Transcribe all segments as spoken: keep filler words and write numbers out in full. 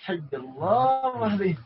حي الله عليك.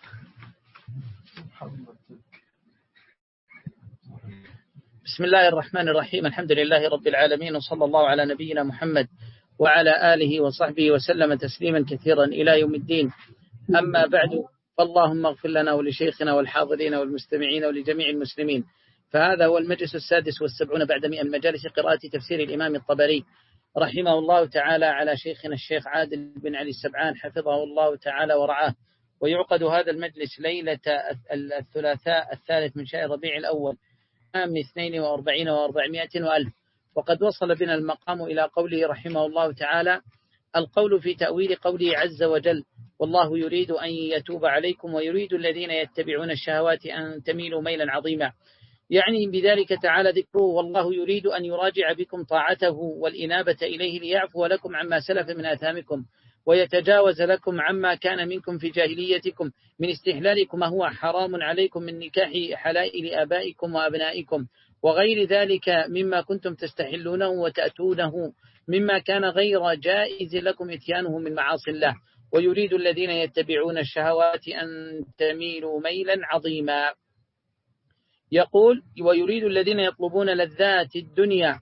بسم الله الرحمن الرحيم. الحمد لله رب العالمين، وصلى الله على نبينا محمد وعلى آله وصحبه وسلم تسليما كثيرا إلى يوم الدين. أما بعد، فاللهم اغفر لنا ولشيخنا والحاضرين والمستمعين ولجميع المسلمين. فهذا هو المجلس السادس والسبعون بعد مئة من مجالس قراءة تفسير الإمام الطبري رحمه الله تعالى على شيخنا الشيخ عادل بن علي السبعان حفظه الله تعالى ورعاه. ويعقد هذا المجلس ليلة الثلاثاء الثالث من شهر ربيع الأول عام اثنين وأربعين وأربعمائة وألف. وقد وصل بنا المقام إلى قوله رحمه الله تعالى: القول في تأويل قوله عز وجل: والله يريد أن يتوب عليكم ويريد الذين يتبعون الشهوات أن تميلوا ميلا عظيما. يعني بذلك تعالى ذكره: والله يريد أن يراجع بكم طاعته والإنابة إليه ليعفو لكم عما سلف من آثامكم ويتجاوز لكم عما كان منكم في جاهليتكم من استحلالكم ما هو حرام عليكم من نكاح حلائل آبائكم وأبنائكم وغير ذلك مما كنتم تستحلونه وتأتونه مما كان غير جائز لكم إتيانه من معاصي الله. ويريد الذين يتبعون الشهوات أن تميلوا ميلا عظيما. يقول: ويريد الذين يطلبون لذات الدنيا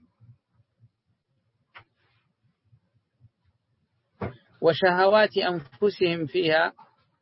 وشهوات أنفسهم فيها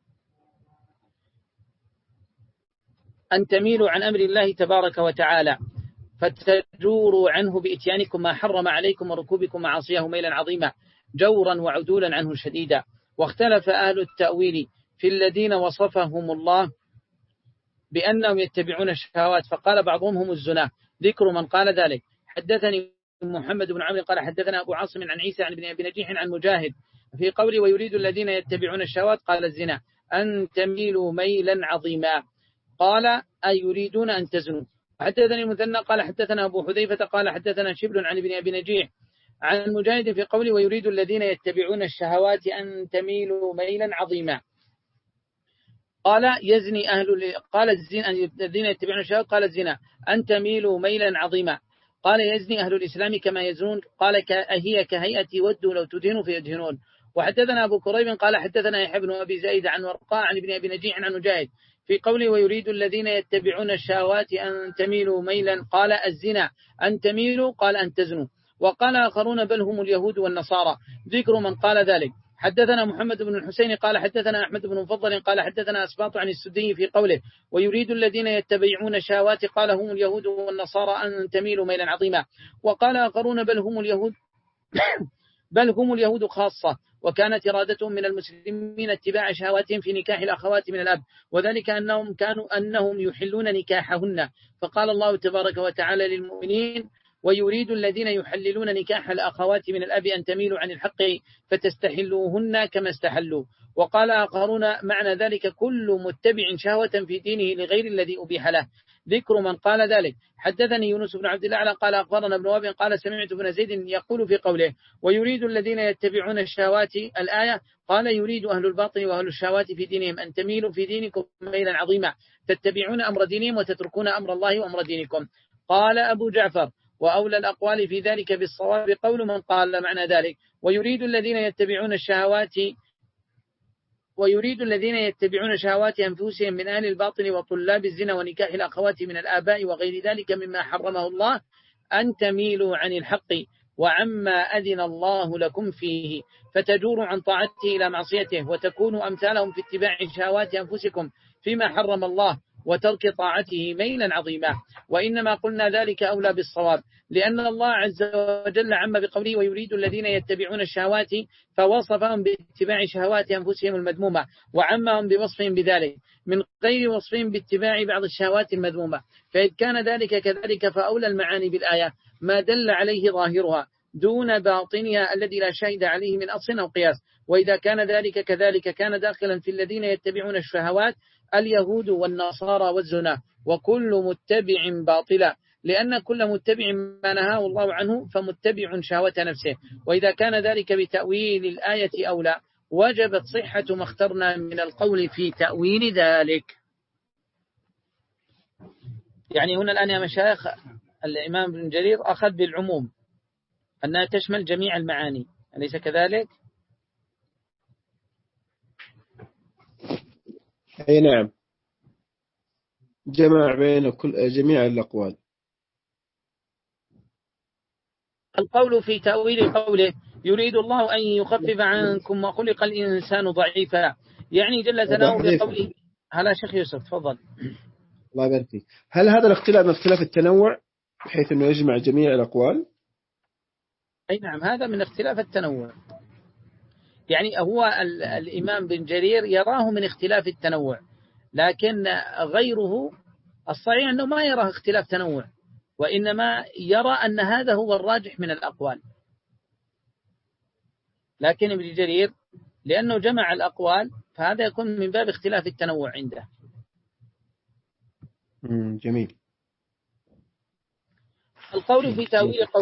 أن تميلوا عن أمر الله تبارك وتعالى فتجوروا عنه بإتيانكم ما حرم عليكم وركوبكم معاصيه ميلا عظيما جورا وعدولا عنه شديدا. واختلف أهل التأويل في الذين وصفهم الله بأنهم يتبعون الشهوات، فقال بعضهم هم الزنا. ذكر من قال ذلك: حدثني محمد بن عمرو قال حدثنا أبو عاصم عن عيسى عن ابن نجيح عن مجاهد في قوله: ويريد الذين يتبعون الشهوات قال الزنا أن تميلوا ميلا عظيما. قال: أي يريدون أن تزنوا. حدثني المثنى قال حدثنا أبو حذيفة قال حدثنا شبل عن ابن أبي نجيح عن مجاهد في قوله: ويريد الذين يتبعون الشهوات أن تميلوا ميلا عظيما. قال: يزني أهل قال الزنا الذين يتبعون الشهوات قال الزنا أن تميلوا ميلا عظيما. قال: يزني أهل الإسلام كما يزنون. قال: هي كهيئة ودوا لو تدهنوا فيدهنون. وحدثنا أبو كريب قال حدثنا يحيى بن أبي زيد عن ورقاء عن ابن أبي نجيح عن مجاهد في قوله: ويريد الذين يتبعون الشهوات أن تميلوا ميلا. قال: الزنا أن تميلوا قال أن تزنوا. وقال آخرون: بل هم اليهود والنصارى. ذكر من قال ذلك: حدثنا محمد بن الحسين قال حدثنا أحمد بن مفضل قال حدثنا أسباط عن السدي في قوله: ويريد الذين يتبعون الشهوات قال: هم اليهود والنصارى أن تميلوا ميلا عظيما. وقال آخرون: بل هم اليهود بل هم اليهود خاصة، وكانت إرادتهم من المسلمين اتباع شهواتهم في نكاح الأخوات من الأب، وذلك أنهم كانوا أنهم يحلون نكاحهن. فقال الله تبارك وتعالى للمؤمنين: ويريد الذين يحللون نكاح الأخوات من الأب أن تميلوا عن الحق فتستحلوهن كما استحلوا. وقال آخرون: معنى ذلك كل متبع شهوة في دينه لغير الذي أبيح له. ذكر من قال ذلك: حدثني يونس بن عبد الله قال أخبرنا ابن وهب قال سمعت ابن زيد يقول في قوله: ويريد الذين يتبعون الشهوات الآية قال: يريد أهل الباطل وأهل الشهوات في دينهم أن تميلوا في دينكم ميلا عظيما تتبعون أمر دينهم وتتركون أمر الله وأمر دينكم. قال أبو جعفر: وأولى الأقوال في ذلك بالصواب قول من قال معنى ذلك: ويريد الذين يتبعون الشهوات ويريد الذين يتبعون شهوات أنفسهم من أهل الباطل وطلاب الزنا ونكاح الأخوات من الآباء وغير ذلك مما حرمه الله أن تميلوا عن الحق وعما أذن الله لكم فيه فتجوروا عن طاعته إلى معصيته وتكونوا أمثالهم في اتباع شهوات أنفسكم فيما حرم الله وترك طاعته ميلا عظيما. وإنما قلنا ذلك أولى بالصواب، لأن الله عز وجل عم بقوله: ويريد الذين يتبعون الشهوات، فوصفهم باتباع شهوات أنفسهم المذمومة وعمهم بوصفهم بذلك من غير وصفهم باتباع بعض الشهوات المذمومة. فإذ كان ذلك كذلك فأولى المعاني بالآية ما دل عليه ظاهرها دون باطنها الذي لا شاهد عليه من أصل أو قياس. وإذا كان ذلك كذلك كان داخلا في الذين يتبعون الشهوات اليهود والنصارى والزنا وكل متبع باطلا، لأن كل متبع ما نهاه الله عنه فمتبع شهوة نفسه. وإذا كان ذلك بتأويل الآية أولى وجبت صحة ما اخترنا من القول في تأويل ذلك. يعني هنا الآن يا مشايخ الإمام ابن جرير أخذ بالعموم أنها تشمل جميع المعاني، أليس كذلك؟ أي نعم، جمع بين كل جميع الأقوال. القول في تأويل قوله يريد الله أن يخفف عنكم وخلق الإنسان ضعيفا، يعني جل ثناؤه بقوله. هلا شيخ يوسف تفضل. الله يبارك فيك. هل هذا الاختلاف من اختلاف التنوع بحيث أنه يجمع جميع الأقوال؟ أي نعم، هذا من اختلاف التنوع. يعني هو الإمام بن جرير يراه من اختلاف التنوع، لكن غيره الصحيح أنه ما يراه اختلاف تنوع، وإنما يرى أن هذا هو الراجح من الأقوال. لكن ابن جرير لأنه جمع الأقوال فهذا يكون من باب اختلاف التنوع عنده. جميل. القول في تأويل قوله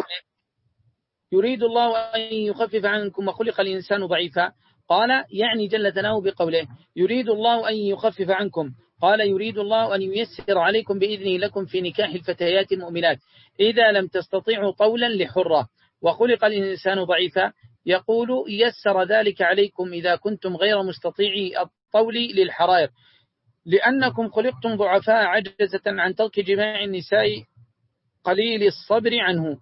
يريد الله أن يخفف عنكم وخلق الإنسان ضعيفا، قال يعني جل ثناؤه بقوله يريد الله أن يخفف عنكم، قال يريد الله أن ييسر عليكم بإذنه لكم في نكاح الفتيات المؤمنات إذا لم تستطيعوا طولا لحرة، وخلق الإنسان ضعيفا يقول يسر ذلك عليكم إذا كنتم غير مستطيعي الطول للحرائر، لأنكم خلقتم ضعفاء عجزة عن ترك جماع النساء قليل الصبر عنه،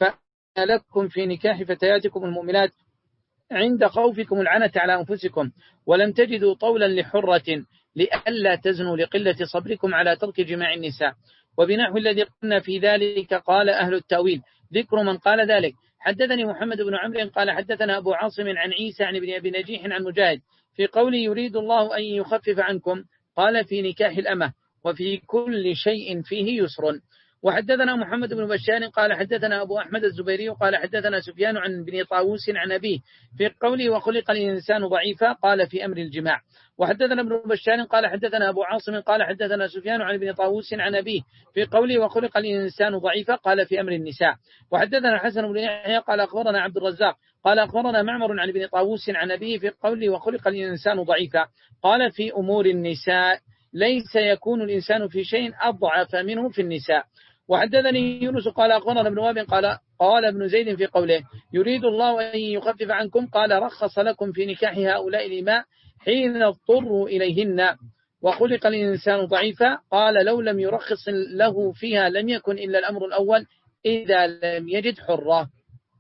فلكم في نكاح فتياتكم المؤمنات عند خوفكم العنة على أنفسكم، ولم تجدوا طولا لحرة لئلا تزنوا لقلة صبركم على ترك جماع النساء. وبنحو الذي قلنا في ذلك قال أهل التأويل. ذكر من قال ذلك: حدثني محمد بن عمرو قال حدثنا أبو عاصم عن عيسى عن ابن أبي نجيح عن مجاهد في قول يريد الله أن يخفف عنكم، قال في نكاح الأمة وفي كل شيء فيه يسر. وحدثنا محمد بن بشار قال حدثنا أبو أحمد الزبيري قال حدثنا سفيان عن بن طاووس عن أبيه في قوله وخلق الإنسان ضعيفا قال في أمر الجماع. وحدثنا ابن بشار قال حدثنا أبو عاصم قال حدثنا سفيان عن بن طاووس عن أبيه في قوله وخلق الإنسان ضعيفا قال في أمر النساء. وحدثنا حسن بن يحيى قال أخبرنا عبد الرزاق قال أخبرنا معمر عن ابن طاووس عن أبيه في قوله وخلق الإنسان ضعيفا قال في أمور النساء ليس يكون الإنسان في شيء أضعف منه في النساء. وحدثني يونس قال أخبرنا ابن وهب قال قال ابن زيد في قوله يريد الله أن يخفف عنكم قال رخص لكم في نكاح هؤلاء الإماء حين اضطروا إليهن، وخلق الإنسان ضعيفا قال لو لم يرخص له فيها لم يكن إلا الأمر الأول إذا لم يجد حرة.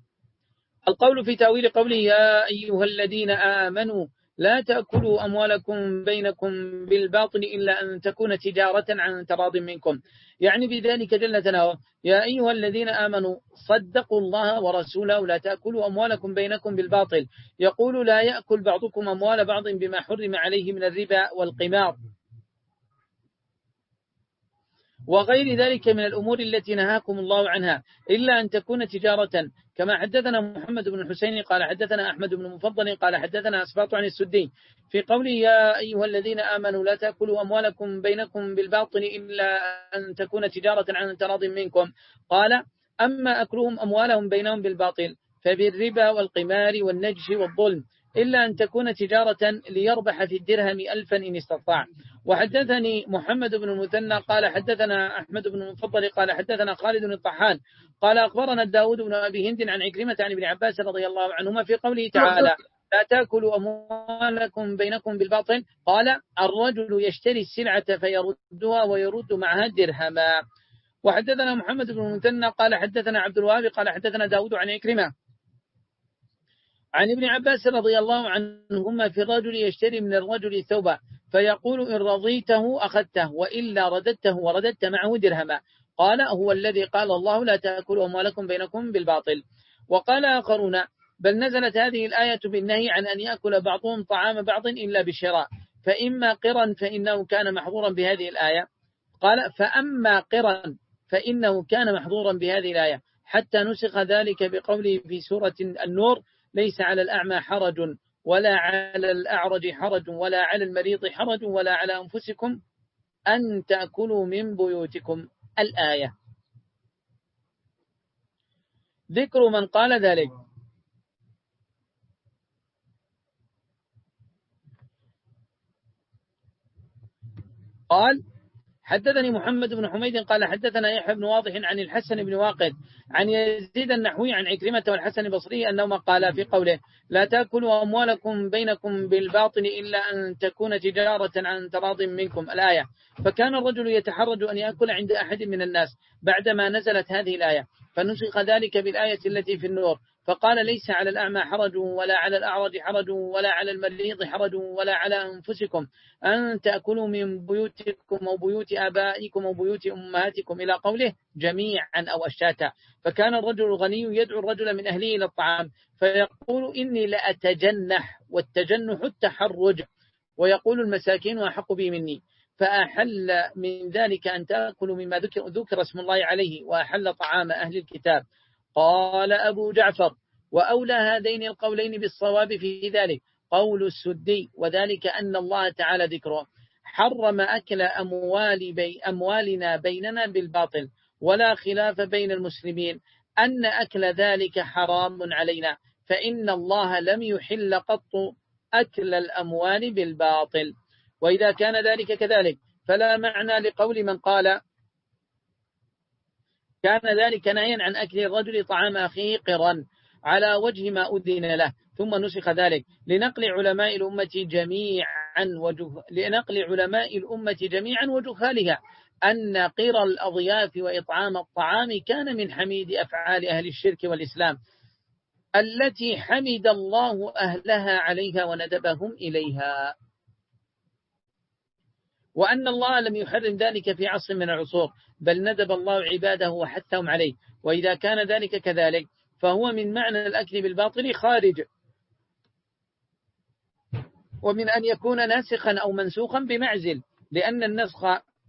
القول في تأويل قوله يا أيها الذين آمنوا لا تأكلوا أموالكم بينكم بالباطل إلا أن تكون تجارة عن تراض منكم، يعني بذلك جل ثناؤه يا أيها الذين آمنوا صدقوا الله ورسوله لا تأكلوا أموالكم بينكم بالباطل، يقول لا يأكل بعضكم أموال بعض بما حرم عليه من الربا والقمار وغير ذلك من الأمور التي نهاكم الله عنها إلا أن تكون تجارة، كما حدثنا محمد بن الحسين قال حدثنا أحمد بن مفضل قال حدثنا أسباط عن السدي في قوله يا أيها الذين آمنوا لا تأكلوا أموالكم بينكم بالباطل إلا أن تكون تجارة عن تراض منكم، قال أما أكلهم أموالهم بينهم بالباطل فبالربا والقمار والنجش والظلم إلا أن تكون تجارة ليربح في الدرهم ألفا إن استطاع. وحدثني محمد بن المثنى قال حدثنا أحمد بن المفضل قال حدثنا خالد بن الطحان قال أخبرنا داود بن أبي هند عن عكرمة عن ابن عباس رضي الله عنهما في قوله تعالى لا تأكلوا أموالكم بينكم بالباطل، قال الرجل يشتري السلعة فيردها ويرد معها درهما. وحدثنا محمد بن المثنى قال حدثنا عبد الوهاب قال حدثنا داود عن عكرمة عن ابن عباس رضي الله عنهما في الرجل يشتري من الرجل ثوبا فيقول إن رضيته أخذته وإلا رددته ورددت معه درهما، قال هو الذي قال الله لا تأكلوا أموالكم بينكم بالباطل. وقال آخرون بل نزلت هذه الآية بالنهي عن أن يأكل بعضهم طعام بعض إلا بشراء، فإما قرا فإنه كان محظورا بهذه الآية، قال فأما قرا فإنه كان محظورا بهذه الآية حتى نسخ ذلك بقوله في سورة النور ليس على الأعمى حرج ولا على الأعرج حرج ولا على المريض حرج ولا على أنفسكم أن تأكلوا من بيوتكم الآية. ذكر من قال ذلك. قال حدثني محمد بن حميد قال حدثنا يحيى بن واضح عن الحسن بن واقد عن يزيد النحوي عن عكرمة والحسن البصري أنهما قالا في قوله لا تأكلوا أموالكم بينكم بالباطل إلا أن تكون تجارة عن تراض منكم الآية. فكان الرجل يتحرج أن يأكل عند أحد من الناس بعدما نزلت هذه الآية، فنسخ ذلك بالآية التي في النور، فقال ليس على الأعمى حرج ولا على الأعرج حرج ولا على المريض حرج ولا على أنفسكم أن تأكلوا من بيوتكم أو بيوت آبائكم أو بيوت أمهاتكم إلى قوله جميعا أو أشتاتا. فكان الرجل الغني يدعو الرجل من أهله إلى الطعام فيقول إني لأتجنح، والتجنح التحرج، ويقول المساكين أحق بي مني، فأحل من ذلك أن تأكلوا مما ذكر, ذكر اسم الله عليه، وأحل طعام أهل الكتاب. قال أبو جعفر وأولى هذين القولين بالصواب في ذلك قول السدي، وذلك أن الله تعالى ذكره حرم أكل أموال بي أموالنا بيننا بالباطل، ولا خلاف بين المسلمين أن أكل ذلك حرام علينا، فإن الله لم يحل قط أكل الأموال بالباطل. وإذا كان ذلك كذلك فلا معنى لقول من قال كان ذلك نهيا عن أكل الرجل طعام أخيه قرا على وجه ما أذن له، ثم نسخ ذلك لنقل علماء الأمة جميعا وجه... لنقل علماء الأمة جميعا وجهالها أن قر الأضياف وإطعام الطعام كان من حميد أفعال أهل الشرك والإسلام التي حمد الله أهلها عليها وندبهم إليها، وأن الله لم يحرم ذلك في عصر من العصور، بل ندب الله عباده وحثهم عليه. وإذا كان ذلك كذلك فهو من معنى الأكل بالباطل خارج، ومن أن يكون ناسخا أو منسوخا بمعزل، لأن النسخ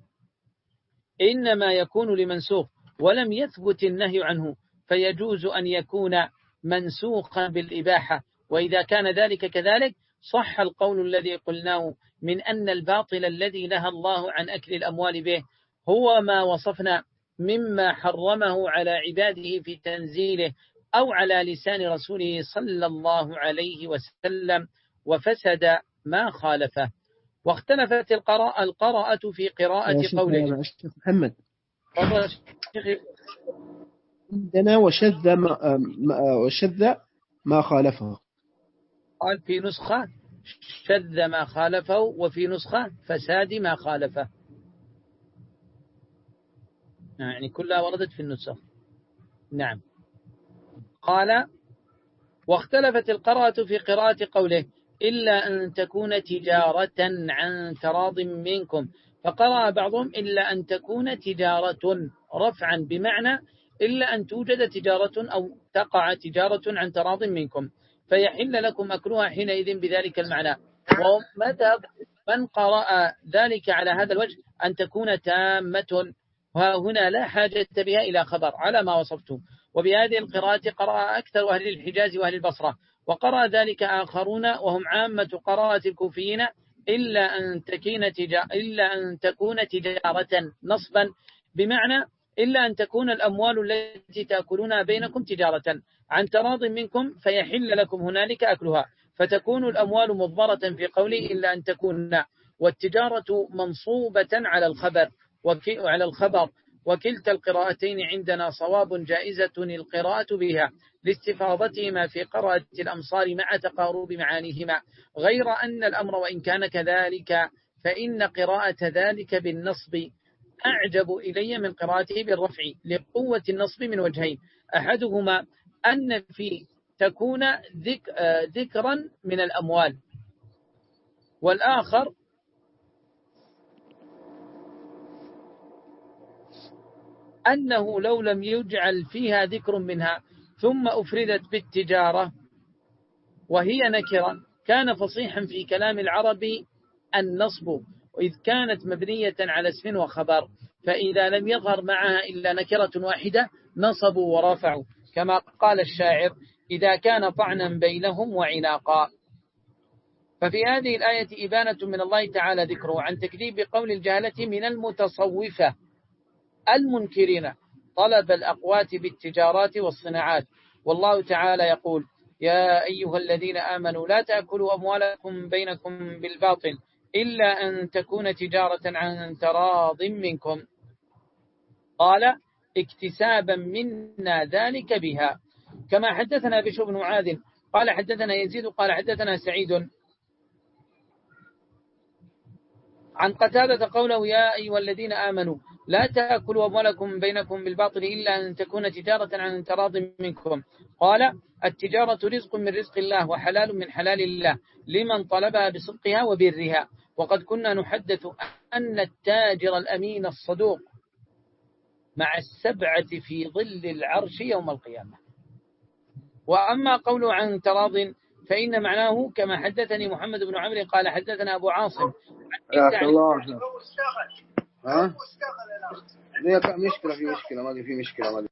إنما يكون لمنسوخ ولم يثبت النهي عنه، فيجوز أن يكون منسوخا بالإباحة. وإذا كان ذلك كذلك صح القول الذي قلناه من أن الباطل الذي نهى الله عن أكل الأموال به هو ما وصفنا مما حرمه على عباده في تنزيله أو على لسان رسوله صلى الله عليه وسلم، وفسد ما خالفه. واختلفت القراءة, القراءة في قراءة قوله محمد عندنا وشذ ما, وشذ ما خالفه، قال في نسخة شذ ما خالفه، وفي نسخة فساد ما خالفه، يعني كلها وردت في النسخ. نعم. قال واختلفت القراءة في قراءة قوله إلا أن تكون تجارة عن تراض منكم، فقرأ بعضهم إلا أن تكون تجارة رفعا بمعنى إلا أن توجد تجارة أو تقع تجارة عن تراض منكم فيحل لكم أكلها حينئذ بذلك المعنى. ومذهب من قرأ ذلك على هذا الوجه أن تكون تامة، وهنا لا حاجة بها إلى خبر على ما وصفته. وبهذه القراءة قرأ أكثر أهل الحجاز وأهل البصرة، وقرأ ذلك آخرون وهم عامة قراءة الكوفيين إلا أن تكون تجارة إلا أن تكون تجارة نصبا بمعنى إلا أن تكون الأموال التي تأكلونها بينكم تجارة عن تراض منكم فيحل لكم هنالك أكلها، فتكون الأموال مضمرة في قوله إلا أن تكون، والتجارة منصوبة على الخبر وعلى الخبر وكلتا القراءتين عندنا صواب جائزة القراءة بها لاستفاضتهما في قراءة الأمصار مع تقارب معانيهما، غير أن الأمر وإن كان كذلك فإن قراءة ذلك بالنصب أعجب إلي من قراءته بالرفع لقوة النصب من وجهين، أحدهما أن في تكون ذك ذكرا من الأموال، والآخر أنه لو لم يجعل فيها ذكر منها ثم أفردت بالتجارة وهي نكرة كان فصيحا في كلام العرب النصب، وإذ كانت مبنية على اسم وخبر، فإذا لم يظهر معها إلا نكرة واحدة نصبوا ورفعوا، كما قال الشاعر إذا كان طعنا بينهم وعناقا. ففي هذه الآية إبانة من الله تعالى ذكره عن تكذيب قول الجهلة من المتصوفة المنكرين طلب الأقوات بالتجارات والصناعات. والله تعالى يقول يا أيها الذين آمنوا لا تأكلوا أموالكم بينكم بالباطل إلا أن تكون تجارة عن تراض منكم. قال اكتسابا منا ذلك بها. كما حدثنا بشر بن معاذ قال حدثنا يزيد قال حدثنا سعيد عن قتادة قوله يا أيها الذين آمنوا لا تأكلوا أموالكم بينكم بالباطل إلا أن تكون تجارة عن تراض منكم. قال التجارة رزق من رزق الله وحلال من حلال الله لمن طلبها بصدقها وبرها. وقد كنا نحدث أن التاجر الأمين الصدوق مع السبعة في ظل العرش يوم القيامة. وأما قوله عن تراض فإن معناه كما حدثني محمد بن عمرو قال حدثنا أبو عاصم يا الله ها مشكلة في مشكلة ما في مشكلة ما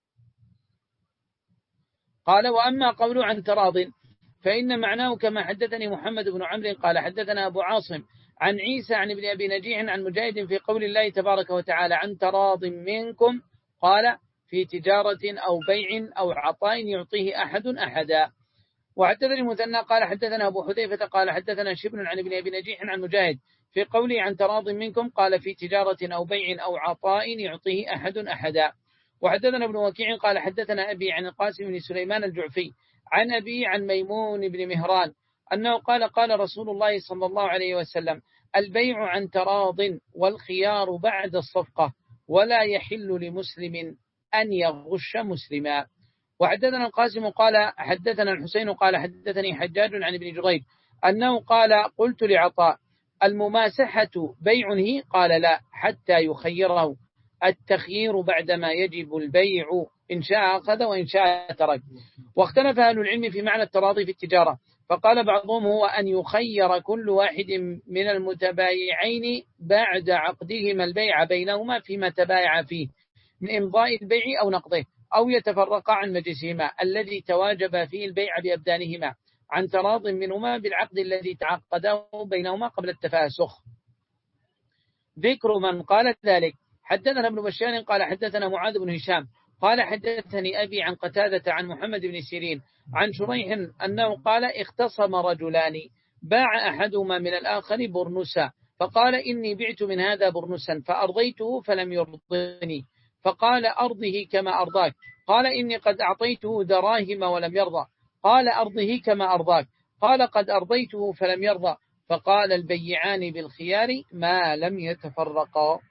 قال وأما قوله عن تراض فإن معناه كما حدثني محمد بن عمرو قال حدثنا أبو عاصم عن عيسى عن ابن أبي نجيح عن مجاهد في قول الله تبارك وتعالى عن تراض منكم قال في تجارة أو بيع أو عطاء يعطيه أحد أحدا. وحدثني المثنى قال حدثنا أبو حذيفة قال حدثنا شبل عن ابن أبي نجيح عن مجاهد في قوله عن تراض منكم قال في تجارة أو بيع أو عطاء يعطيه أحد أحدا. وحدثنا ابن وكيع قال حدثنا أبي عن القاسم بن سليمان الجعفي عن أبي عن ميمون بن مهران أنه قال قال رسول الله صلى الله عليه وسلم البيع عن تراض والخيار بعد الصفقة ولا يحل لمسلم أن يغش مسلما. وحدثنا القاسم قال حدثنا الحسين قال حدثني حجاج عن ابن جريج أنه قال قلت لعطاء المماسحة بيعه قال لا حتى يخيره التخيير بعدما يجب البيع إن شاء أخذ وإن شاء ترك. واختلف أهل العلم في معنى التراضي في التجارة فقال بعضهم هو أن يخير كل واحد من المتبايعين بعد عقدهما البيع بينهما فيما تبايع فيه من إمضاء البيع أو نقضه أو يتفرق عن مجلسهما الذي تواجب فيه البيع بأبدانهما عن تراض منهما بالعقد الذي تعقده بينهما قبل التفاسخ. ذكر من قال ذلك حدثنا ابن بشار قال حدثنا معاذ بن هشام قال حدثني أبي عن قتادة عن محمد بن سيرين عن شريح أنه قال اختصم رجلان باع أحدهما من الآخر برنسا فقال إني بعت من هذا برنسا فأرضيته فلم يرضني فقال أرضه كما أرضاك قال إني قد أعطيته دراهم ولم يرضى قال أرضه كما أرضاك قال قد أرضيته فلم يرضى فقال البيعان بالخيار ما لم يتفرقا.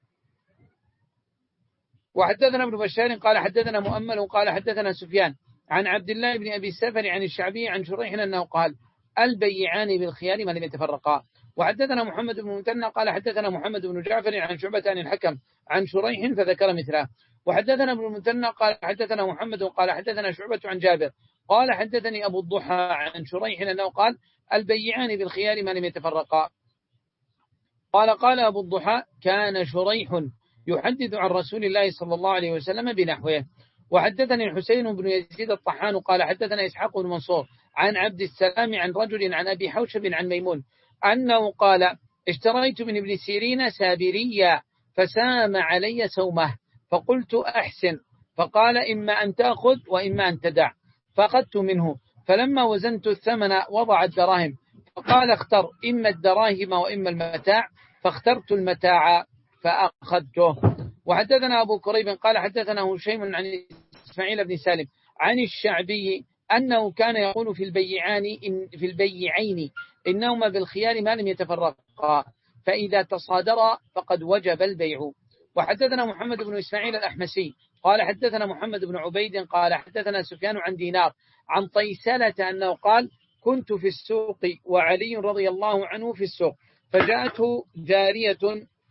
وحدثنا ابن بشار قال حدثنا مؤمل قال حدثنا سفيان عن عبد الله بن أبي السفر عن الشعبي عن شريح أنه قال البيعان بالخيار ما لم يتفرقا. وحدثنا محمد بن مثنى قال حدثنا محمد بن جعفر عن شعبة عن الحكم عن شريح فذكر مثله. وحدثنا ابن مثنى قال حدثنا محمد قال حدثنا شعبة عن جابر قال حدثني أبو الضحى عن شريح أنه قال البيعان بالخيار ما لم يتفرقا. قال قال أبو الضحى كان شريح يحدث عن رسول الله صلى الله عليه وسلم بنحوه. وحدثني الحسين بن يزيد الطحان قال حدثنا إسحاق بن منصور عن عبد السلام عن رجل عن أبي حوشب عن ميمون أنه قال اشتريت من ابن سيرين سابريا فسام علي سومه فقلت أحسن فقال إما أن تأخذ وإما أن تدع فأخذت منه فلما وزنت الثمن وضع الدراهم فقال اختر إما الدراهم وإما المتاع فاخترت المتاع فأخذته. وحدثنا أبو كريب قال حدثنا هشيم عن إسماعيل بن سالم عن الشعبي أنه كان يقول في البيعان إن في البيعين إنهما بالخيار ما لم يتفرقا فإذا تصادرا فقد وجب البيع. وحدثنا محمد بن إسماعيل الأحمسي قال حدثنا محمد بن عبيد قال حدثنا سفيان عن دينار عن طيسلة أنه قال كنت في السوق وعلي رضي الله عنه في السوق فجاءته جارية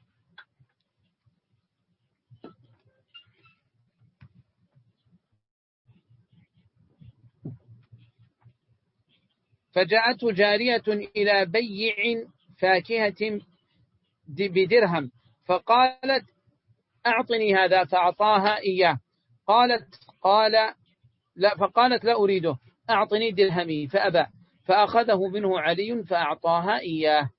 فجاءته جارية إلى بيع فاكهة بدرهم فقالت أعطني هذا فأعطاها إياه قالت قال لا فقالت لا أريده أعطني درهمي فأبى فأخذه منه علي فأعطاها إياه.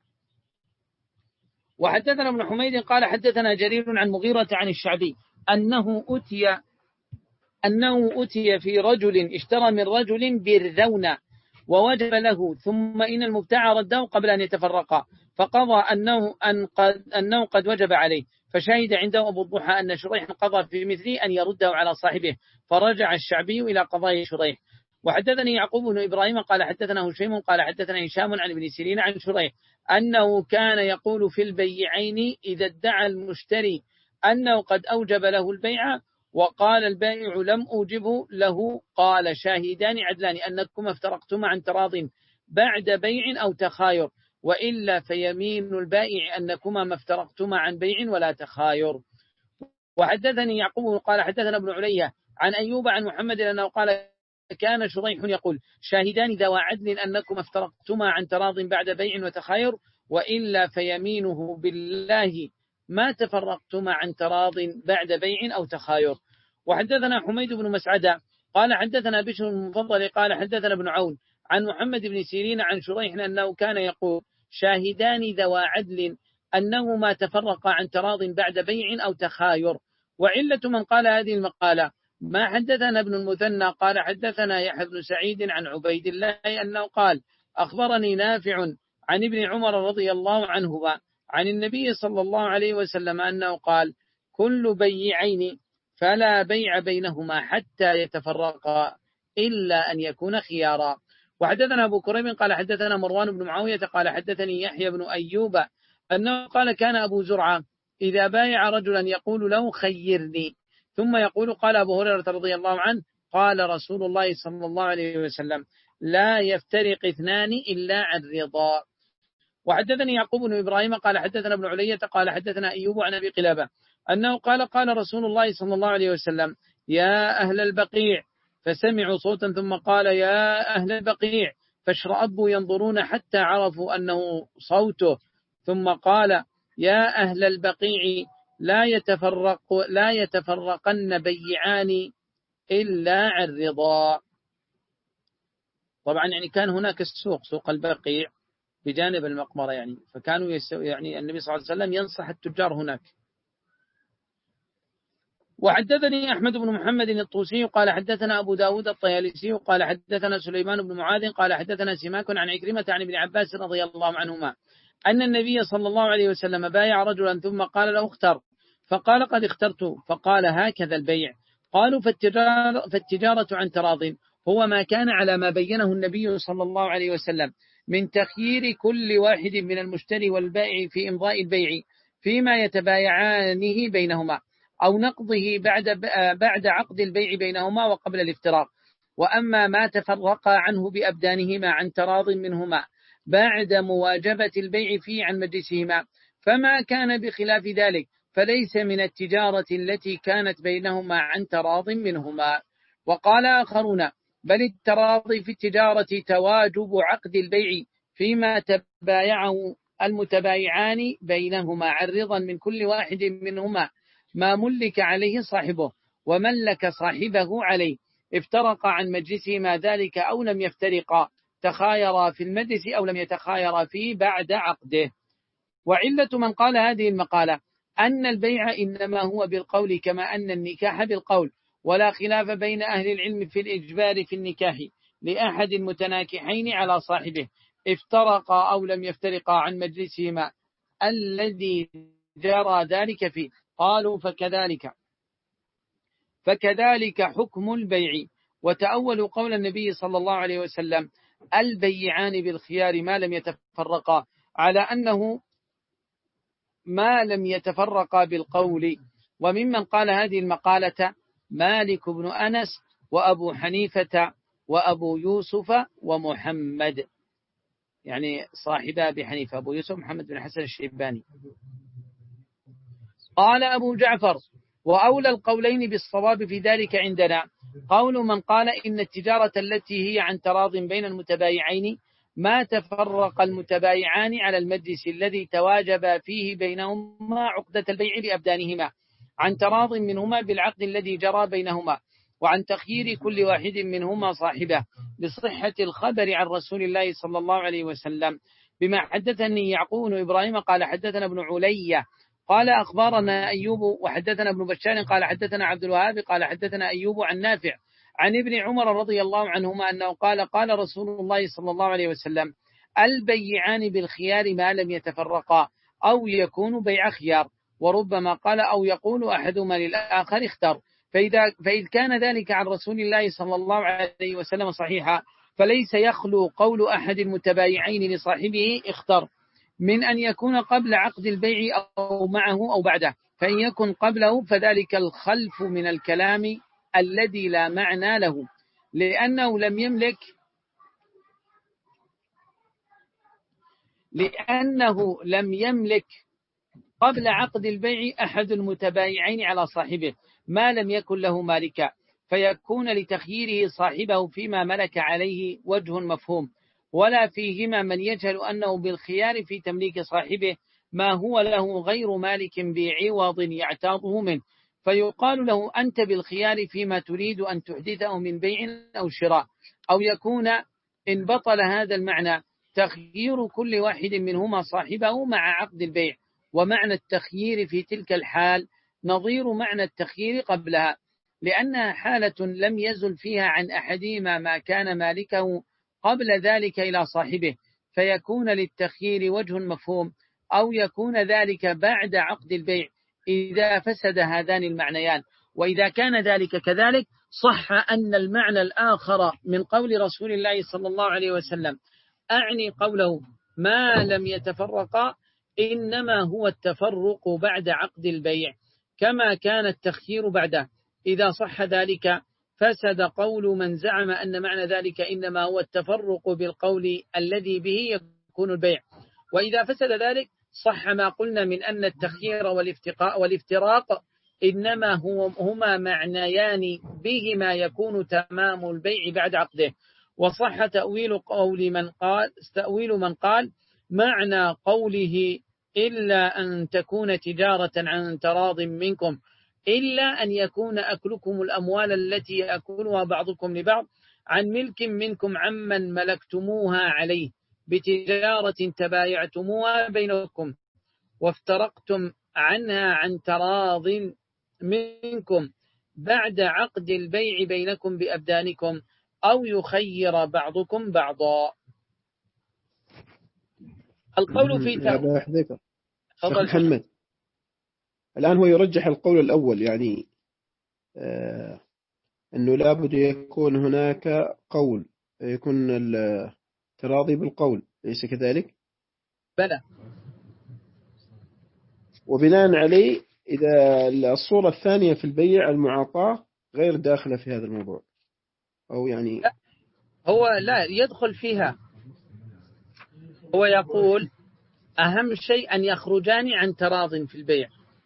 وحدثنا ابن حميد قال حدثنا جرير عن مغيرة عن الشعبي أنه أتي أنه أتي في رجل اشترى من رجل برذونة ووجب له، ثم إن المبتاع رده قبل أن يتفرقا، فقضى أنه, أن قد أنه قد وجب عليه، فشهد عنده أبو الضحى أن شريح قضى في مثله أن يرده على صاحبه، فرجع الشعبي إلى قضاء شريح. وحدثني يعقوب بن إبراهيم قال حدثنا هشيم قال حدثنا هشام عن ابن سيرين عن شريح أنه كان يقول في البيعين إذا ادعى المشتري أنه قد أوجب له البيع وقال البائع لم أوجبه له، قال شاهدان عدلان أنكما افترقتما عن تراض بعد بيع أو تخاير، وإلا فيمين البائع أنكما ما افترقتما عن بيع ولا تخاير. وحدثني يعقوب قال حدثنا ابن علية عن أيوب عن محمد أنه قال كان شريح يقول شاهدان ذوى عدل أنكما افترقتما عن تراض بعد بيع وتخاير، وإلا فيمينه بالله ما تفرقتما عن تراض بعد بيع أو تخاير. وحدثنا حميد بن مسعدة قال حدثنا بشر المفضل قال حدثنا ابن عون عن محمد بن سيرين عن شريح أنه كان يقول شاهدان ذوى عدل أنه ما تفرق عن تراض بعد بيع أو تخاير. وعلة من قال هذه المقالة ما حدثنا ابن المثنى قال حدثنا يحيى بن سعيد عن عبيد الله أنه قال أخبرني نافع عن ابن عمر رضي الله عنهما عن النبي صلى الله عليه وسلم أنه قال كل بيعين فلا بيع بينهما حتى يتفرقا إلا أن يكون خيارا. وحدثنا أبو كريب قال حدثنا مروان بن معاوية قال حدثني يحيى بن أيوب أنه قال كان أبو زرعة إذا بايع رجلا يقول له خيرني، ثم يقول قال أبو هريرة رضي الله عنه قال رسول الله صلى الله عليه وسلم لا يفترق اثنان إلا عن رضا. وحدثني يعقوب بن إبراهيم قال حدثنا ابن علية قال حدثنا أيوب عن أبي قلابة أنه قال قال رسول الله صلى الله عليه وسلم يا أهل البقيع، فسمعوا صوتا ثم قال يا أهل البقيع، فاشرأبوا ينظرون حتى عرفوا أنه صوته، ثم قال يا أهل البقيع لا يتفرق لا يتفرقن بيعان إلا عن رضا. طبعا يعني كان هناك السوق سوق البقيع بجانب المقبرة، يعني فكانوا يسو يعني النبي صلى الله عليه وسلم ينصح التجار هناك. وحدثني أحمد بن محمد الطوسي قال حدثنا أبو داود الطيالسي قال حدثنا سليمان بن معاذ قال حدثنا سماك عن عكرمة عن ابن عباس رضي الله عنهما أن النبي صلى الله عليه وسلم بايع رجلا ثم قال له اختر، فقال قد اخترت، فقال هكذا البيع. قالوا فالتجارة, فالتجارة عن تراض هو ما كان على ما بينه النبي صلى الله عليه وسلم من تخيير كل واحد من المشتري والبائع في إمضاء البيع فيما يتبايعانه بينهما أو نقضه بعد بعد عقد البيع بينهما وقبل الافتراق. وأما ما تفرق عنه بأبدانهما عن تراض منهما بعد مواجبة البيع فيه عن مجلسهما فما كان بخلاف ذلك فليس من التجارة التي كانت بينهما عن تراض منهما. وقال آخرون بل التراضي في التجارة تواجب عقد البيع فيما تبايعه المتبايعان بينهما عن رضا من كل واحد منهما ما ملك عليه صاحبه وملك صاحبه عليه، افترق عن مجلسهما ذلك أو لم يفترقا، تخايرا في المجلس أو لم يتخايرا فيه بعد عقده. وعلة من قال هذه المقالة أن البيع إنما هو بالقول كما أن النكاح بالقول، ولا خلاف بين أهل العلم في الإجبار في النكاح لأحد المتناكحين على صاحبه افترقا أو لم يفترقا عن مجلسهما الذي جرى ذلك فيه. قالوا فكذلك فكذلك حكم البيع. وتأولوا قول النبي صلى الله عليه وسلم البيعان بالخيار ما لم يتفرقا على أنه ما لم يتفرقا بالقول. وممن قال هذه المقالة مالك بن أنس وأبو حنيفة وأبو يوسف ومحمد، يعني صاحب أبي حنيفة أبو يوسف محمد بن حسن الشيباني. قال أبو جعفر وأولى القولين بالصواب في ذلك عندنا قول من قال إن التجارة التي هي عن تراض بين المتبايعين ما تفرق المتبايعان على المجلس الذي تواجب فيه بينهما عقدة البيع بأبدانهما عن تراض منهما بالعقد الذي جرى بينهما وعن تخيير كل واحد منهما صاحبه بصحة الخبر عن رسول الله صلى الله عليه وسلم بما حدثني يعقوب إبراهيم قال حدثنا ابن علية قال أخبرنا أيوب وحدثنا ابن بشار قال حدثنا عبد الوهاب قال حدثنا أيوب عن نافع عن ابن عمر رضي الله عنهما أنه قال قال رسول الله صلى الله عليه وسلم البيعان بالخيار ما لم يتفرقا أو يكون بيع خيار، وربما قال أو يقول أحدهما للآخر اختر. فإذا فإذ كان ذلك عن رسول الله صلى الله عليه وسلم صحيحا فليس يخلو قول أحد المتبايعين لصاحبه اختر من أن يكون قبل عقد البيع أو معه أو بعده، فإن يكن قبله فذلك الخلف من الكلام الذي لا معنى له، لأنه لم يملك لأنه لم يملك قبل عقد البيع أحد المتبايعين على صاحبه ما لم يكن له مالكا، فيكون لتخييره صاحبه فيما ملك عليه وجه مفهوم، ولا فيهما من يجهل أنه بالخيار في تمليك صاحبه ما هو له غير مالك بعوض يعتاضه منه، فيقال له أنت بالخيار فيما تريد أن تحدثه من بيع أو شراء، أو يكون إن بطل هذا المعنى تخيير كل واحد منهما صاحبه مع عقد البيع، ومعنى التخيير في تلك الحال نظير معنى التخيير قبلها، لأنها حالة لم يزل فيها عن أحدهما ما كان مالكه قبل ذلك إلى صاحبه، فيكون للتخيير وجه مفهوم، أو يكون ذلك بعد عقد البيع إذا فسد هذان المعنيان. وإذا كان ذلك كذلك صح أن المعنى الآخر من قول رسول الله صلى الله عليه وسلم، أعني قوله ما لم يتفرقا، إنما هو التفرق بعد عقد البيع كما كان التخيير بعده. إذا صح ذلك فسد قول من زعم أن معنى ذلك إنما هو التفرق بالقول الذي به يكون البيع. وإذا فسد ذلك صح ما قلنا من أن التخيير والافتراق إنما هو هما معنيان بهما يكون تمام البيع بعد عقده. وصح تأويل قول من قال تأويل من قال معنى قوله إلا أن تكون تجارة عن تراض منكم، إلا أن يكون أكلكم الأموال التي يأكلها بعضكم لبعض عن ملك منكم عمن ملكتموها عليه بتجارة تبايعتموها بينكم وافترقتم عنها عن تراض منكم بعد عقد البيع بينكم بأبدانكم، أو يخير بعضكم بعضا. القول في تأويل محمد الآن هو يرجح القول الأول، يعني آه أنه لابد يكون هناك قول يكون التراضي بالقول، ليس كذلك؟ بلى. وبناء عليه إذا الصورة الثانية في البيع المعاطاة غير داخلة في هذا الموضوع، أو يعني لا هو لا يدخل فيها. هو يقول أهم شيء أن يخرجان عن تراض في البيع،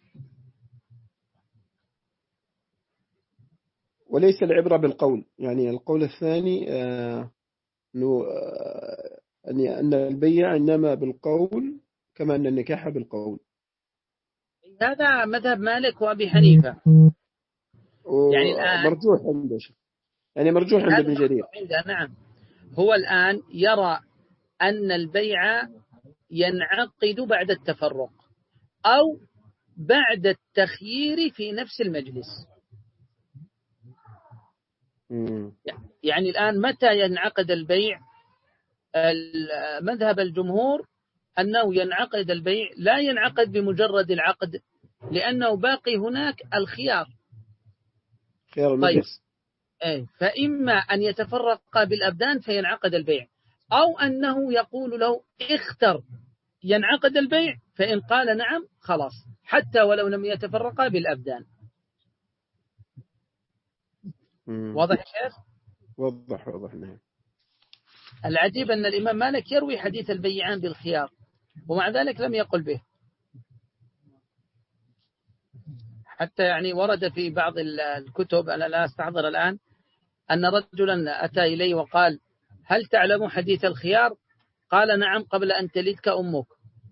وليس العبرة بالقول. يعني القول الثاني آه أنه آه أن البيع إنما بالقول كما أن النكاح بالقول. هذا مذهب مالك وأبي حنيفة. يعني الآن مرجوح عنده، يعني مرجوح عند ابن جرير. نعم. هو الآن يرى أن البيع ينعقد بعد التفرق أو بعد التخيير في نفس المجلس. مم. يعني الآن متى ينعقد البيع؟ مذهب الجمهور أنه ينعقد البيع لا ينعقد بمجرد العقد، لأنه باقي هناك الخيار. خيار المجلس. طيب. فإما أن يتفرق بالأبدان فينعقد البيع، أو أنه يقول له اختر ينعقد البيع، فإن قال نعم خلاص حتى ولو لم يتفرقا بالأبدان. مم. واضح يا شيخ؟ وضح وضح نعم. العجيب أن الإمام مالك يروي حديث البيعان بالخيار ومع ذلك لم يقل به، حتى يعني ورد في بعض الكتب، أنا لا أستحضر الآن، أن رجلا أتى إليه وقال هل تعلم حديث الخيار؟ قال نعم قبل أن تلدك أمك.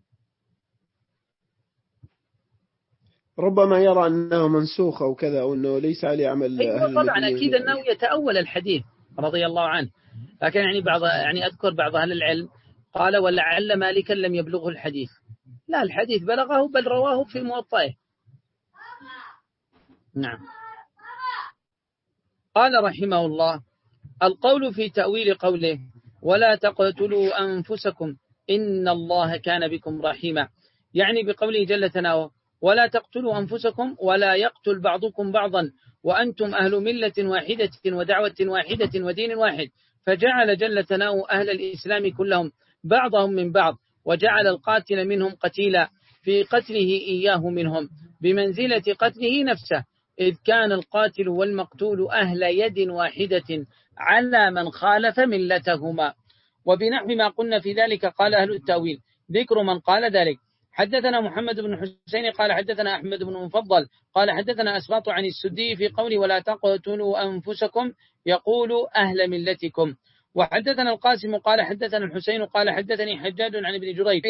ربما يرى أنه منسوخ أو كذا، أو أنه ليس عليه عمل. أيوة طبعا أكيد أنه يتأول الحديث رضي الله عنه، لكن يعني بعض يعني أذكر بعض أهل العلم قال ولعل مالكا لم يبلغه الحديث. لا، الحديث بلغه بل رواه في موطئه. نعم. قال رحمه الله: القول في تأويل قوله ولا تقتلوا أنفسكم إن الله كان بكم رحيما، يعني بقوله جل ثناؤه ولا تقتلوا أنفسكم ولا يقتل بعضكم بعضا وأنتم أهل ملة واحدة ودعوة واحدة ودين واحد، فجعل جل ثناؤه أهل الإسلام كلهم بعضهم من بعض، وجعل القاتل منهم قتيلا في قتله إياه منهم بمنزلة قتله نفسه، إذ كان القاتل والمقتول أهل يد واحدة على من خالف ملتهما. وبنحو ما قلنا في ذلك قال أهل التأويل ذكر من قال ذلك. حدثنا محمد بن حسين قال حدثنا أحمد بن مفضل قال حدثنا أسباط عن السدي في قول ولا تقتلوا أنفسكم يقول أهل ملتكم. وحدثنا القاسم قال حدثنا الحسين قال حدثني حجاج عن ابن جريج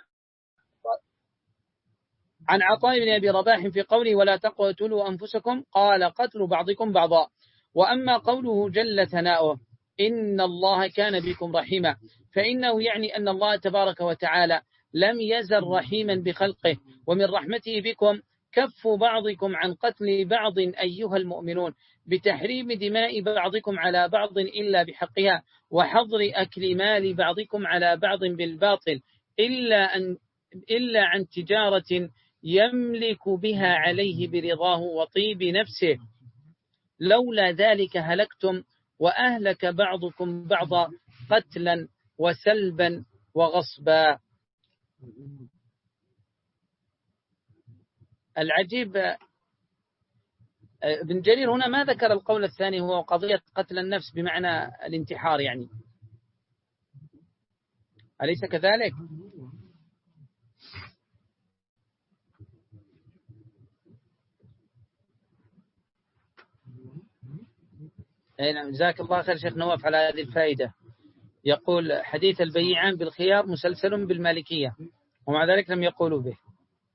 عن عطاء بن أبي رباح في قوله ولا تقتلوا أنفسكم قال قتل بعضكم بعضا. وأما قوله جل ثناؤه إن الله كان بكم رحيما، فإنه يعني أن الله تبارك وتعالى لم يزل رحيما بخلقه، ومن رحمته بكم كف بعضكم عن قتل بعض أيها المؤمنون، بتحريم دماء بعضكم على بعض إلا بحقها، وحظر أكل مال بعضكم على بعض بالباطل إلا أن إلا عن تجارة يملك بها عليه برضاه وطيب نفسه، لولا ذلك هلكتم وأهلك بعضكم بعضا قتلا وسلبا وغصبا. العجيب ابن جرير هنا ما ذكر القول الثاني هو قضية قتل النفس بمعنى الانتحار، يعني أليس كذلك؟ جزاك الله خير شيخ نواف على هذه الفائدة. يقول حديث البيعان بالخيار مسلسل بالمالكية ومع ذلك لم يقولوا به.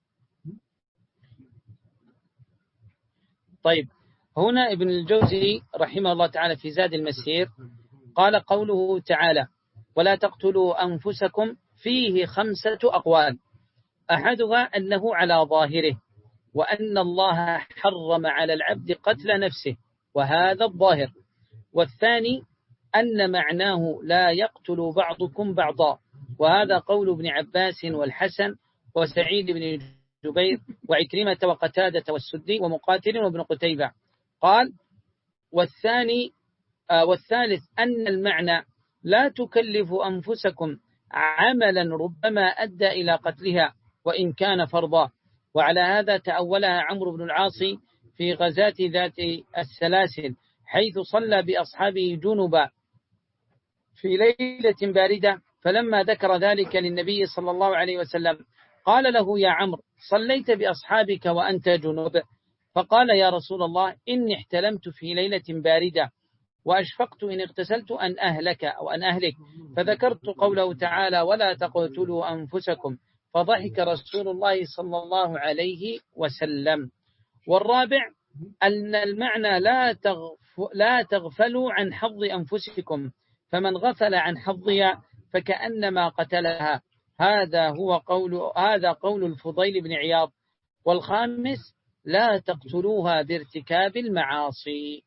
طيب، هنا ابن الجوزي رحمه الله تعالى في زاد المسير قال قوله تعالى ولا تقتلوا أنفسكم فيه خمسة أقوال، أحدها أنه على ظاهره، وأن الله حرم على العبد قتل نفسه وهذا الظاهر، والثاني أن معناه لا يقتل بعضكم بعضا، وهذا قول ابن عباس والحسن وسعيد بن جبير وعكرمة وقتادة والسدي ومقاتل وابن قتيبة. قال والثاني آه والثالث أن المعنى لا تكلف أنفسكم عملا ربما أدى إلى قتلها وإن كان فرضا. وعلى هذا تأولها عمرو بن العاص في غزاة ذات السلاسل حيث صلى بأصحابه جنبا في ليلة باردة، فلما ذكر ذلك للنبي صلى الله عليه وسلم قال له يا عمرو صليت بأصحابك وأنت جنوب؟ فقال يا رسول الله إني احتلمت في ليلة باردة وأشفقت إن اغتسلت أن أهلك أو أن أهلك، فذكرت قوله تعالى ولا تقتلوا أنفسكم، فضحك رسول الله صلى الله عليه وسلم. والرابع أن المعنى لا تغف لا تغفلوا عن حظ أنفسكم، فمن غفل عن حظها فكأنما قتلها. هذا هو قول هذا قول الفضيل بن عياض. والخامس لا تقتلوها بارتكاب المعاصي.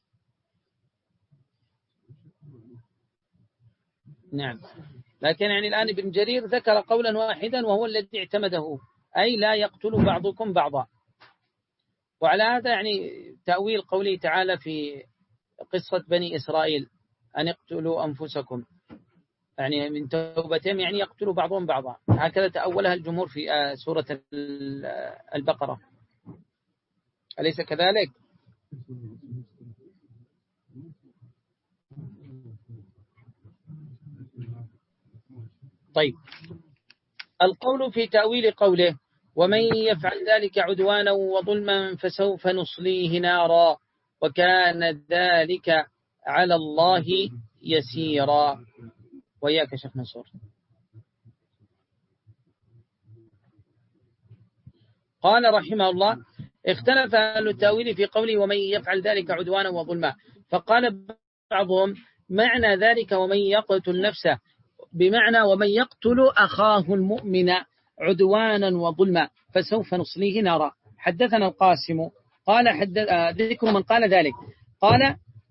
نعم، لكن يعني الآن ابن جرير ذكر قولا واحدا وهو الذي اعتمده، أي لا يقتل بعضكم بعضا. وعلى هذا يعني تأويل قوله تعالى في قصة بني إسرائيل أن يقتلوا أنفسكم، يعني من توبتهم يعني يقتلوا بعضهم بعضا، هكذا تأولها الجمهور في سورة البقرة، أليس كذلك؟ طيب، القول في تأويل قوله ومن يفعل ذلك عدوانا وظلما فسوف نصليه نارا وكان ذلك على الله يسيرا. وياك شيخ منصور. قال رحمه الله اختلف أهل التأويل في قوله ومن يفعل ذلك عدوانا وظلما، فقال بعضهم معنى ذلك ومن يقتل نفسه بمعنى ومن يقتل أخاه المؤمن عدوانا وظلما فسوف نصليه نارا. حدثنا القاسم قال حدث ذكر من قال ذلك، قال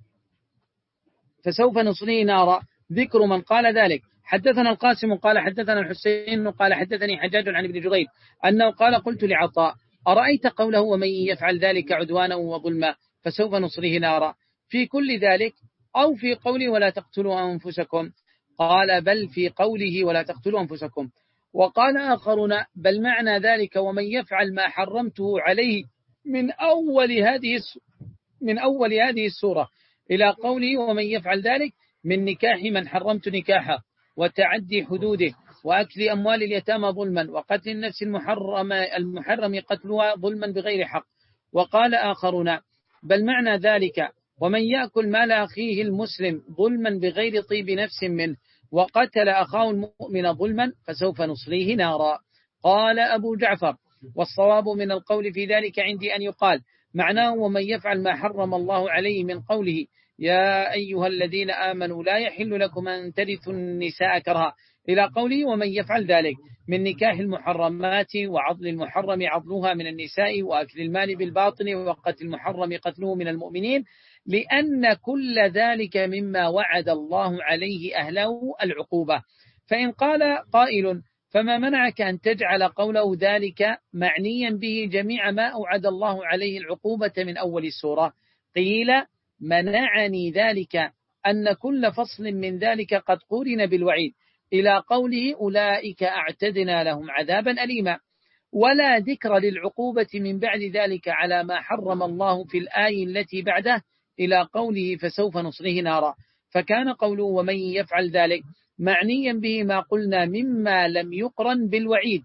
فسوف نصليه نارا ذكر من قال ذلك. حدثنا القاسم قال حدثنا الحسين قال حدثني حجاج عن ابن جريج أنه قال قلت لعطاء أرأيت قوله ومن يفعل ذلك عدوانا وظلما فسوف نصليه نارا في كل ذلك أو في قوله ولا تقتلوا أنفسكم؟ قال بل في قوله ولا تقتلوا أنفسكم. وقال آخرون بل معنى ذلك ومن يفعل ما حرمته عليه من أول هذه من أول هذه السورة إلى قوله ومن يفعل ذلك من نكاح من حرمت نكاحه وتعدي حدوده وأكل أموال اليتامى ظلما وقتل النفس المحرم المحرم قتلها ظلما بغير حق. وقال آخرون بل معنى ذلك ومن يأكل مال أخيه المسلم ظلما بغير طيب نفس منه وقتل أخاه المؤمن ظلما فسوف نصليه نارا. قال أبو جعفر والصواب من القول في ذلك عندي أن يقال معناه ومن يفعل ما حرم الله عليه من قوله يا أيها الذين آمنوا لا يحل لكم أن ترثوا النساء كرها إلى قوله ومن يفعل ذلك من نكاح المحرمات وعضل المحرم عضلها من النساء وأكل المال بالباطن وقتل المحرم قتله من المؤمنين لأن كل ذلك مما وعد الله عليه أهله العقوبة. فإن قال قائل فما منعك أن تجعل قوله ذلك معنيا به جميع ما أوعد الله عليه العقوبة من أول السورة؟ قيل منعني ذلك أن كل فصل من ذلك قد قرن بالوعيد إلى قوله أولئك أعتدنا لهم عذابا أليما ولا ذكر للعقوبة من بعد ذلك على ما حرم الله في الآية التي بعده إلى قوله فسوف نصليه نارا. فكان قوله ومن يفعل ذلك معنيا به ما قلنا مما لم يقرن بالوعيد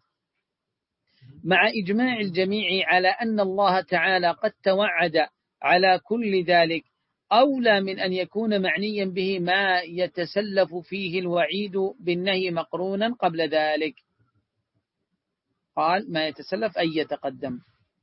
مع إجماع الجميع على أن الله تعالى قد توعد على كل ذلك أولى من أن يكون معنيا به ما يتسلف فيه الوعيد بالنهي مقرونا قبل ذلك. قال ما يتسلف أي يتقدم.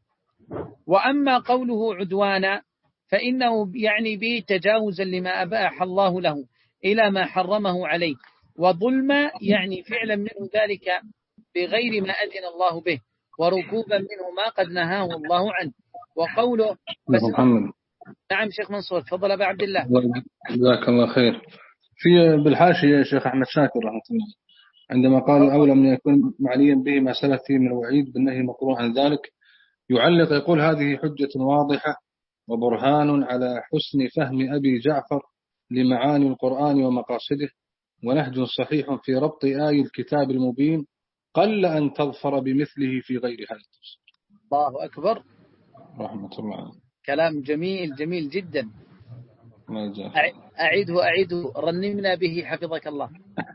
وأما قوله عدوانا فإنه يعني به تجاوزا لما أباح الله له إلى ما حرمه عليه وظلما يعني فعلا منه ذلك بغير ما أذن الله به وركوبا منه ما قد نهاه الله عنه. وقوله بس محمد. نعم شيخ منصور تفضل أبا عبد الله. جزاك الله خير. في بالحاشية يا شيخ أحمد شاكر رحمه الله عندما قال أولى من يكون معنيا به ما سلف فيه من الوعيد بالنهي مقروء عن ذلك يعلق يقول هذه حجة واضحة وبرهان على حسن فهم أبي جعفر لمعاني القرآن ومقاصده ونهج صحيح في ربط آي الكتاب المبين قل أن تظفر بمثله في غير هذا التفسير. الله أكبر رحمة الله عليه. كلام جميل جميل جدا. ما أعيده أعيده رنمنا به حفظك الله.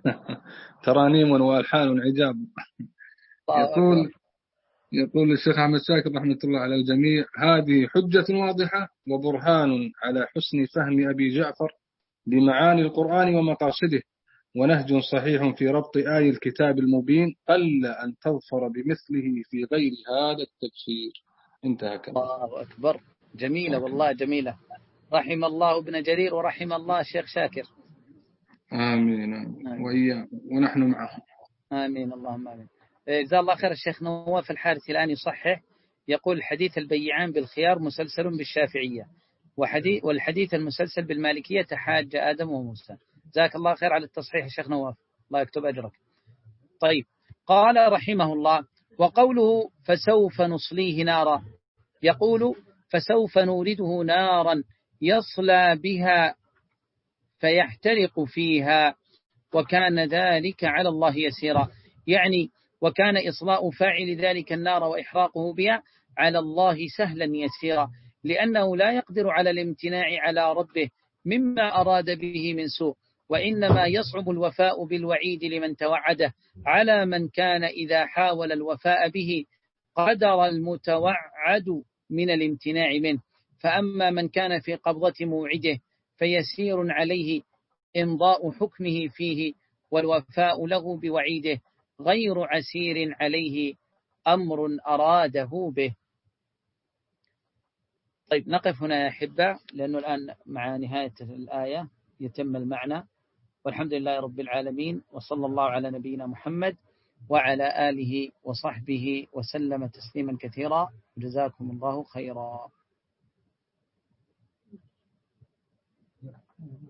ترانيم والحان عجاب. يقول يقول الشيخ أحمد شاكر رحمة الله على الجميع هذه حجة واضحة وبرهان على حسن فهم أبي جعفر لمعاني القرآن ومقاصده ونهج صحيح في ربط آي الكتاب المبين قل أن تظفر بمثله في غير هذا التفسير. انتهى كلام. الله أكبر جميلة والله جميلة. رحم الله ابن جرير ورحم الله الشيخ شاكر. آمين, آمين. وإياه ونحن معهم. آمين اللهم آمين. جزاه الله خير. الشيخ نواف الحارثي الآن يصحح يقول حديث البيعان بالخيار مسلسل بالشافعية وحديث والحديث المسلسل بالمالكية تحاج آدم وموسى. جزاك الله خير على التصحيح الشيخ نواف الله يكتب أجرك. طيب قال رحمه الله وقوله فسوف نصليه نارا يقول فسوف نورده نارا يصلى بها فيحترق فيها وكان ذلك على الله يسيرا يعني وكان إصلاء فاعل ذلك النار وإحراقه بها على الله سهلا يسيرا لأنه لا يقدر على الامتناع على ربه مما أراد به من سوء وإنما يصعب الوفاء بالوعيد لمن توعده على من كان إذا حاول الوفاء به قدر المتوعد من الامتناع منه. فأما من كان في قبضة موعده فيسير عليه إمضاء حكمه فيه والوفاء له بوعيده غير عسير عليه أمر أراده به. طيب نقف هنا يا أحبة لأنه الآن مع نهاية الآية يتم المعنى والحمد لله رب العالمين وصلى الله على نبينا محمد وعلى آله وصحبه وسلم تسليما كثيرا. جزاكم الله خيرا.